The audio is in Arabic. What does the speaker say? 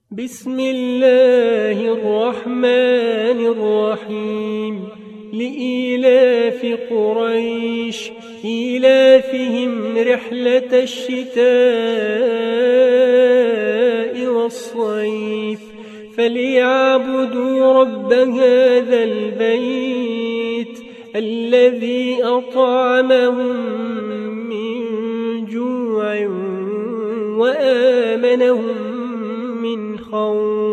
بسم الله الرحمن الرحيم لإيلاف قريش إيلافهم رحلة الشتاء والصيف فليعبدوا رب هذا البيت الذي أطعمهم من جوع وآمنهم من خوف